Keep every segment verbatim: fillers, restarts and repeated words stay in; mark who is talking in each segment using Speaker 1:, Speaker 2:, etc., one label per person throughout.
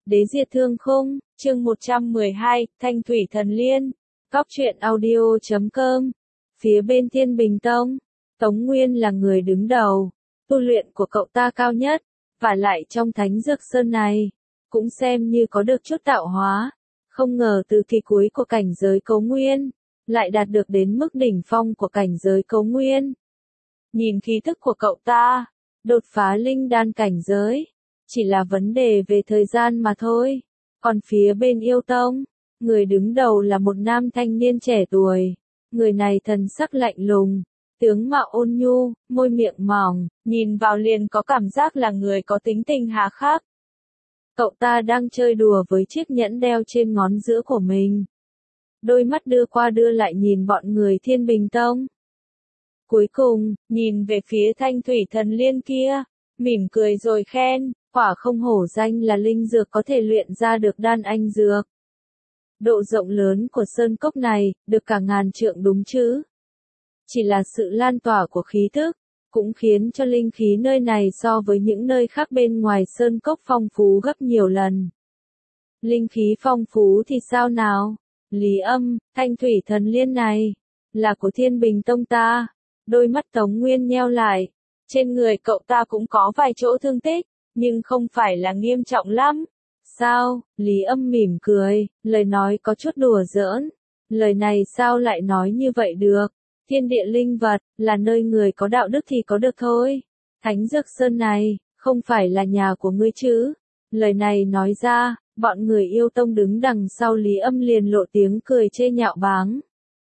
Speaker 1: Đế diệt thương khung, chương một trăm mười hai, Thanh Thủy Thần Liên. Cóc truyện audio chấm com. Phía bên Thiên Bình Tông, Tống Nguyên là người đứng đầu, tu luyện của cậu ta cao nhất, và lại trong Thánh Dược Sơn này, cũng xem như có được chút tạo hóa. Không ngờ từ kỳ cuối của cảnh giới Cấu Nguyên, lại đạt được đến mức đỉnh phong của cảnh giới Cấu Nguyên. Nhìn khí thức của cậu ta, đột phá linh đan cảnh giới, chỉ là vấn đề về thời gian mà thôi. Còn phía bên Yêu Tông, người đứng đầu là một nam thanh niên trẻ tuổi. Người này thần sắc lạnh lùng, tướng mạo ôn nhu, môi miệng mỏng, nhìn vào liền có cảm giác là người có tính tình hà khắc. Cậu ta đang chơi đùa với chiếc nhẫn đeo trên ngón giữa của mình. Đôi mắt đưa qua đưa lại nhìn bọn người Thiên Bình Tông. Cuối cùng, nhìn về phía Thanh Thủy Thần Liên kia, mỉm cười rồi khen, quả không hổ danh là linh dược có thể luyện ra được đan anh dược. Độ rộng lớn của sơn cốc này, được cả ngàn trượng đúng chứ. Chỉ là sự lan tỏa của khí thức, cũng khiến cho linh khí nơi này so với những nơi khác bên ngoài sơn cốc phong phú gấp nhiều lần. Linh khí phong phú thì sao nào? Lý Âm, Thanh Thủy Thần Liên này, là của Thiên Bình Tông ta. Đôi mắt Tống Nguyên nheo lại, trên người cậu ta cũng có vài chỗ thương tích, nhưng không phải là nghiêm trọng lắm. Sao? Lý Âm mỉm cười, lời nói có chút đùa giỡn. Lời này sao lại nói như vậy được? Thiên địa linh vật, là nơi người có đạo đức thì có được thôi. Thánh Dược Sơn này, không phải là nhà của ngươi chứ? Lời này nói ra, bọn người Yêu Tông đứng đằng sau Lý Âm liền lộ tiếng cười chê nhạo báng.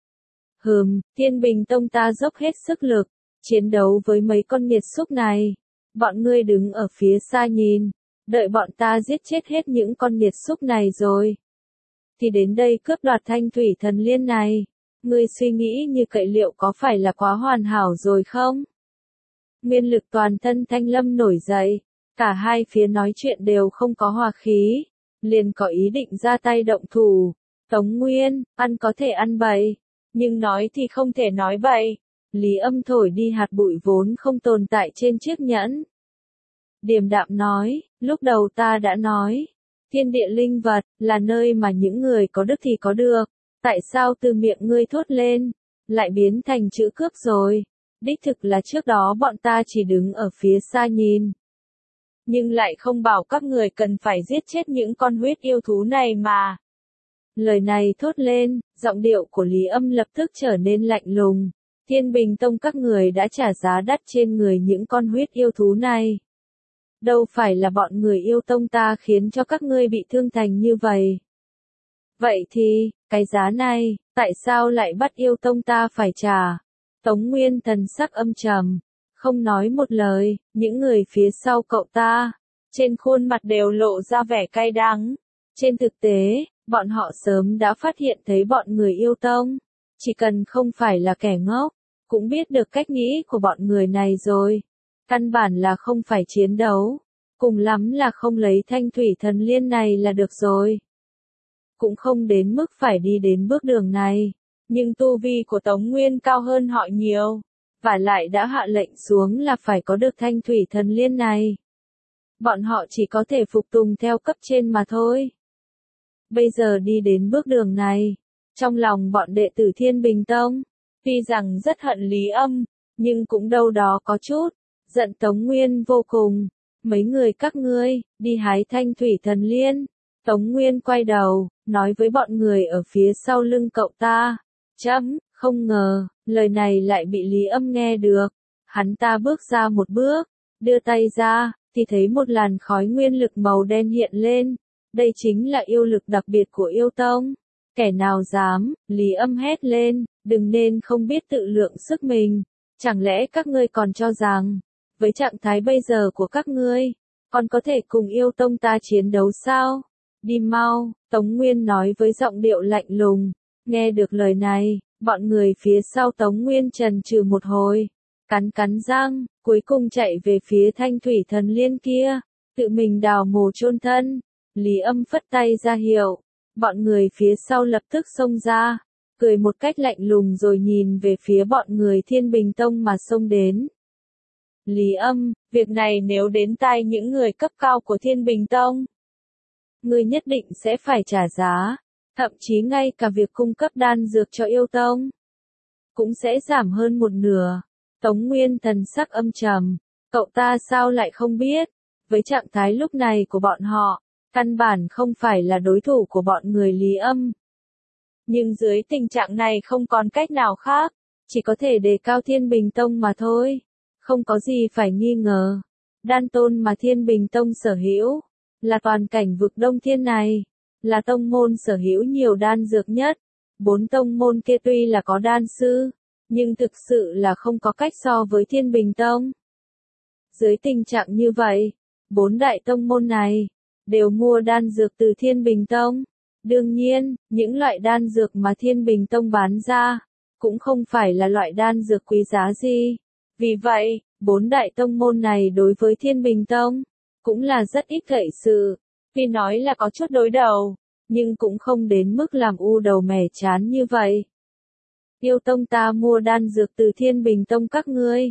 Speaker 1: Hừm, Thiên Bình Tông ta dốc hết sức lực, chiến đấu với mấy con nghiệt xúc này. Bọn ngươi đứng ở phía xa nhìn, đợi bọn ta giết chết hết những con nghiệt xúc này rồi. Thì đến đây cướp đoạt Thanh Thủy Thần Liên này. Ngươi suy nghĩ như vậy liệu có phải là quá hoàn hảo rồi không? Nguyên lực toàn thân Thanh Lâm nổi dậy, cả hai phía nói chuyện đều không có hòa khí, liền có ý định ra tay động thủ. Tống Nguyên, ăn có thể ăn bậy, nhưng nói thì không thể nói bậy. Lý Âm thổi đi hạt bụi vốn không tồn tại trên chiếc nhẫn. Điềm đạm nói, lúc đầu ta đã nói, thiên địa linh vật, là nơi mà những người có đức thì có được. Tại sao từ miệng ngươi thốt lên, lại biến thành chữ cướp rồi? Đích thực là trước đó bọn ta chỉ đứng ở phía xa nhìn. Nhưng lại không bảo các người cần phải giết chết những con huyết yêu thú này mà. Lời này thốt lên, giọng điệu của Lý Âm lập tức trở nên lạnh lùng. Thiên Bình Tông các người đã trả giá đắt trên người những con huyết yêu thú này. Đâu phải là bọn người Yêu Tông ta khiến cho các ngươi bị thương thành như vậy. Vậy thì, cái giá này, tại sao lại bắt Yêu Tông ta phải trả? Tống Nguyên thần sắc âm trầm, không nói một lời, những người phía sau cậu ta, trên khuôn mặt đều lộ ra vẻ cay đắng. Trên thực tế, bọn họ sớm đã phát hiện thấy bọn người Yêu Tông, chỉ cần không phải là kẻ ngốc, cũng biết được cách nghĩ của bọn người này rồi. Căn bản là không phải chiến đấu, cùng lắm là không lấy Thanh Thủy Thần Liên này là được rồi. Cũng không đến mức phải đi đến bước đường này, nhưng tu vi của Tống Nguyên cao hơn họ nhiều, và lại đã hạ lệnh xuống là phải có được Thanh Thủy Thần Liên này. Bọn họ chỉ có thể phục tùng theo cấp trên mà thôi. Bây giờ đi đến bước đường này, trong lòng bọn đệ tử Thiên Bình Tông, tuy rằng rất hận Lý Âm, nhưng cũng đâu đó có chút giận Tống Nguyên vô cùng. Mấy người các ngươi, đi hái Thanh Thủy Thần Liên. Tống Nguyên quay đầu, nói với bọn người ở phía sau lưng cậu ta. Chấm, không ngờ, lời này lại bị Lý Âm nghe được. Hắn ta bước ra một bước, đưa tay ra, thì thấy một làn khói nguyên lực màu đen hiện lên. Đây chính là yêu lực đặc biệt của Yêu Tông. Kẻ nào dám, Lý Âm hét lên, đừng nên không biết tự lượng sức mình. Chẳng lẽ các ngươi còn cho rằng, với trạng thái bây giờ của các ngươi, còn có thể cùng Yêu Tông ta chiến đấu sao? Đi mau, Tống Nguyên nói với giọng điệu lạnh lùng. Nghe được lời này, bọn người phía sau Tống Nguyên chần chừ một hồi, cắn cắn răng, cuối cùng chạy về phía Thanh Thủy Thần Liên kia, tự mình đào mồ chôn thân. Lý Âm phất tay ra hiệu, bọn người phía sau lập tức xông ra, cười một cách lạnh lùng rồi nhìn về phía bọn người Thiên Bình Tông mà xông đến. Lý Âm, việc này nếu đến tai những người cấp cao của Thiên Bình Tông, ngươi nhất định sẽ phải trả giá, thậm chí ngay cả việc cung cấp đan dược cho yêu tông cũng sẽ giảm hơn một nửa. Tống Nguyên thần sắc âm trầm, cậu ta sao lại không biết, với trạng thái lúc này của bọn họ, căn bản không phải là đối thủ của bọn người Lý Âm. Nhưng dưới tình trạng này không còn cách nào khác, chỉ có thể đề cao Thiên Bình Tông mà thôi, không có gì phải nghi ngờ. Đan tôn mà Thiên Bình Tông sở hữu, là toàn cảnh vực Đông Thiên này, là tông môn sở hữu nhiều đan dược nhất. Bốn tông môn kia tuy là có đan sư, nhưng thực sự là không có cách so với Thiên Bình Tông. Dưới tình trạng như vậy, bốn đại tông môn này đều mua đan dược từ Thiên Bình Tông. Đương nhiên, những loại đan dược mà Thiên Bình Tông bán ra cũng không phải là loại đan dược quý giá gì. Vì vậy, bốn đại tông môn này đối với Thiên Bình Tông cũng là rất ít gậy sự. Tuy nói là có chút đối đầu, nhưng cũng không đến mức làm u đầu mẻ chán như vậy. Yêu tông ta mua đan dược từ Thiên Bình Tông các ngươi,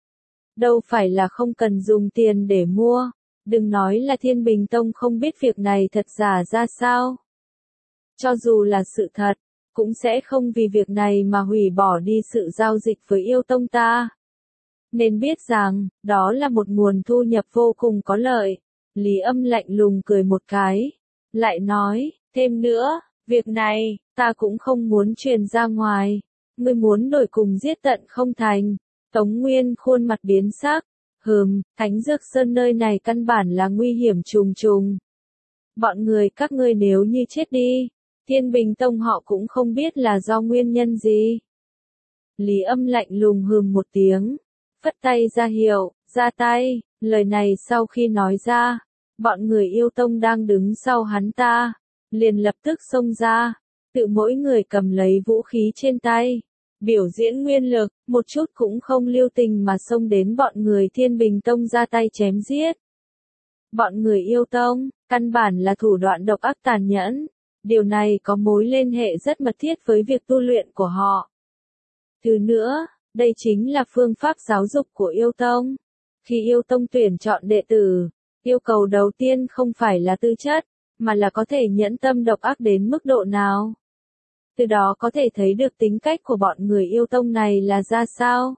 Speaker 1: đâu phải là không cần dùng tiền để mua. Đừng nói là Thiên Bình Tông không biết việc này thật giả ra sao. Cho dù là sự thật, cũng sẽ không vì việc này mà hủy bỏ đi sự giao dịch với yêu tông ta. Nên biết rằng, đó là một nguồn thu nhập vô cùng có lợi. Lý Âm lạnh lùng cười một cái, lại nói, thêm nữa, việc này, ta cũng không muốn truyền ra ngoài. Ngươi muốn đổi cùng giết tận không thành. Tống Nguyên khuôn mặt biến sắc, hừm, Thánh Dược Sơn nơi này căn bản là nguy hiểm trùng trùng. Bọn người các ngươi nếu như chết đi, Thiên Bình Tông họ cũng không biết là do nguyên nhân gì. Lý Âm lạnh lùng hừm một tiếng, phất tay ra hiệu, ra tay. Lời này sau khi nói ra, bọn người yêu tông đang đứng sau hắn ta, liền lập tức xông ra, tự mỗi người cầm lấy vũ khí trên tay, biểu diễn nguyên lực, một chút cũng không lưu tình mà xông đến bọn người Thiên Bình Tông ra tay chém giết. Bọn người yêu tông, căn bản là thủ đoạn độc ác tàn nhẫn, điều này có mối liên hệ rất mật thiết với việc tu luyện của họ. Thứ nữa, đây chính là phương pháp giáo dục của yêu tông. Khi yêu tông tuyển chọn đệ tử, yêu cầu đầu tiên không phải là tư chất, mà là có thể nhẫn tâm độc ác đến mức độ nào. Từ đó có thể thấy được tính cách của bọn người yêu tông này là ra sao.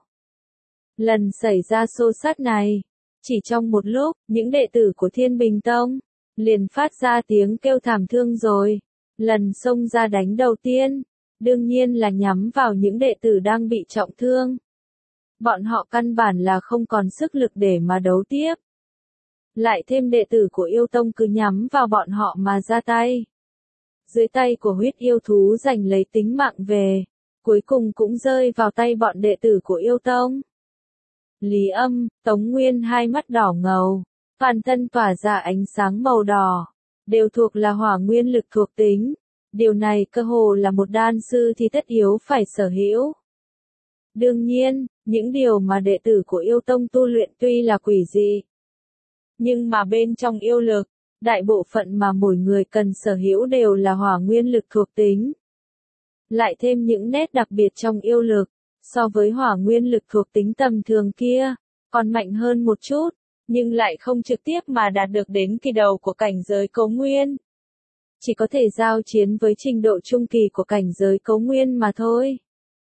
Speaker 1: Lần xảy ra xô xát này, chỉ trong một lúc, những đệ tử của Thiên Bình Tông liền phát ra tiếng kêu thảm thương rồi. Lần xông ra đánh đầu tiên, đương nhiên là nhắm vào những đệ tử đang bị trọng thương. Bọn họ căn bản là không còn sức lực để mà đấu tiếp. Lại thêm đệ tử của yêu tông cứ nhắm vào bọn họ mà ra tay. Dưới tay của huyết yêu thú giành lấy tính mạng về, cuối cùng cũng rơi vào tay bọn đệ tử của yêu tông. Lý Âm, Tống Nguyên hai mắt đỏ ngầu, toàn thân tỏa ra ánh sáng màu đỏ, đều thuộc là hỏa nguyên lực thuộc tính. Điều này cơ hồ là một đan sư thì tất yếu phải sở hữu. Đương nhiên, những điều mà đệ tử của yêu tông tu luyện tuy là quỷ dị, nhưng mà bên trong yêu lực, đại bộ phận mà mỗi người cần sở hữu đều là hỏa nguyên lực thuộc tính. Lại thêm những nét đặc biệt trong yêu lực, so với hỏa nguyên lực thuộc tính tầm thường kia, còn mạnh hơn một chút, nhưng lại không trực tiếp mà đạt được đến kỳ đầu của cảnh giới cấu nguyên. Chỉ có thể giao chiến với trình độ trung kỳ của cảnh giới cấu nguyên mà thôi.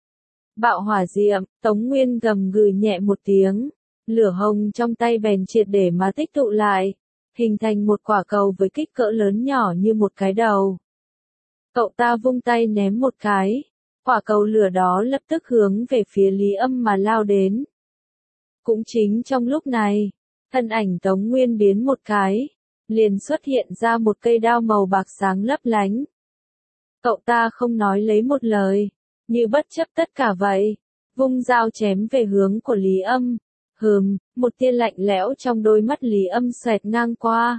Speaker 1: Bạo hỏa diệm, Tống Nguyên gầm gừ nhẹ một tiếng, lửa hồng trong tay bèn triệt để mà tích tụ lại, hình thành một quả cầu với kích cỡ lớn nhỏ như một cái đầu. Cậu ta vung tay ném một cái, quả cầu lửa đó lập tức hướng về phía Lý Âm mà lao đến. Cũng chính trong lúc này, thân ảnh Tống Nguyên biến một cái, liền xuất hiện ra một cây đao màu bạc sáng lấp lánh. Cậu ta không nói lấy một lời, như bất chấp tất cả vậy, vung dao chém về hướng của Lý Âm. Hừm, một tia lạnh lẽo trong đôi mắt Lý Âm xoẹt ngang qua.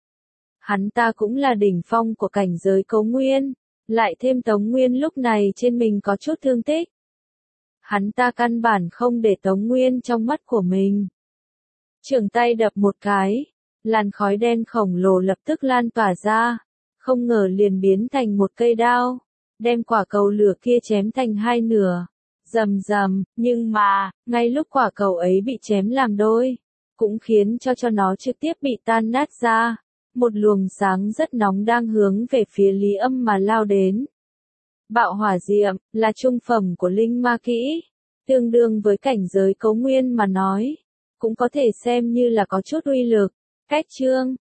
Speaker 1: Hắn ta cũng là đỉnh phong của cảnh giới cấu nguyên, lại thêm Tống Nguyên lúc này trên mình có chút thương tích. Hắn ta căn bản không để Tống Nguyên trong mắt của mình. Trường tay đập một cái, làn khói đen khổng lồ lập tức lan tỏa ra, không ngờ liền biến thành một cây đao, đem quả cầu lửa kia chém thành hai nửa. Rầm rầm, nhưng mà, ngay lúc quả cầu ấy bị chém làm đôi, cũng khiến cho cho nó trực tiếp bị tan nát ra. một luồng sáng rất nóng đang hướng về phía Lý Âm mà lao đến. Bạo hỏa diệm, là trung phẩm của linh ma kỹ, tương đương với cảnh giới cấu nguyên mà nói, cũng có thể xem như là có chút uy lực. Cách chương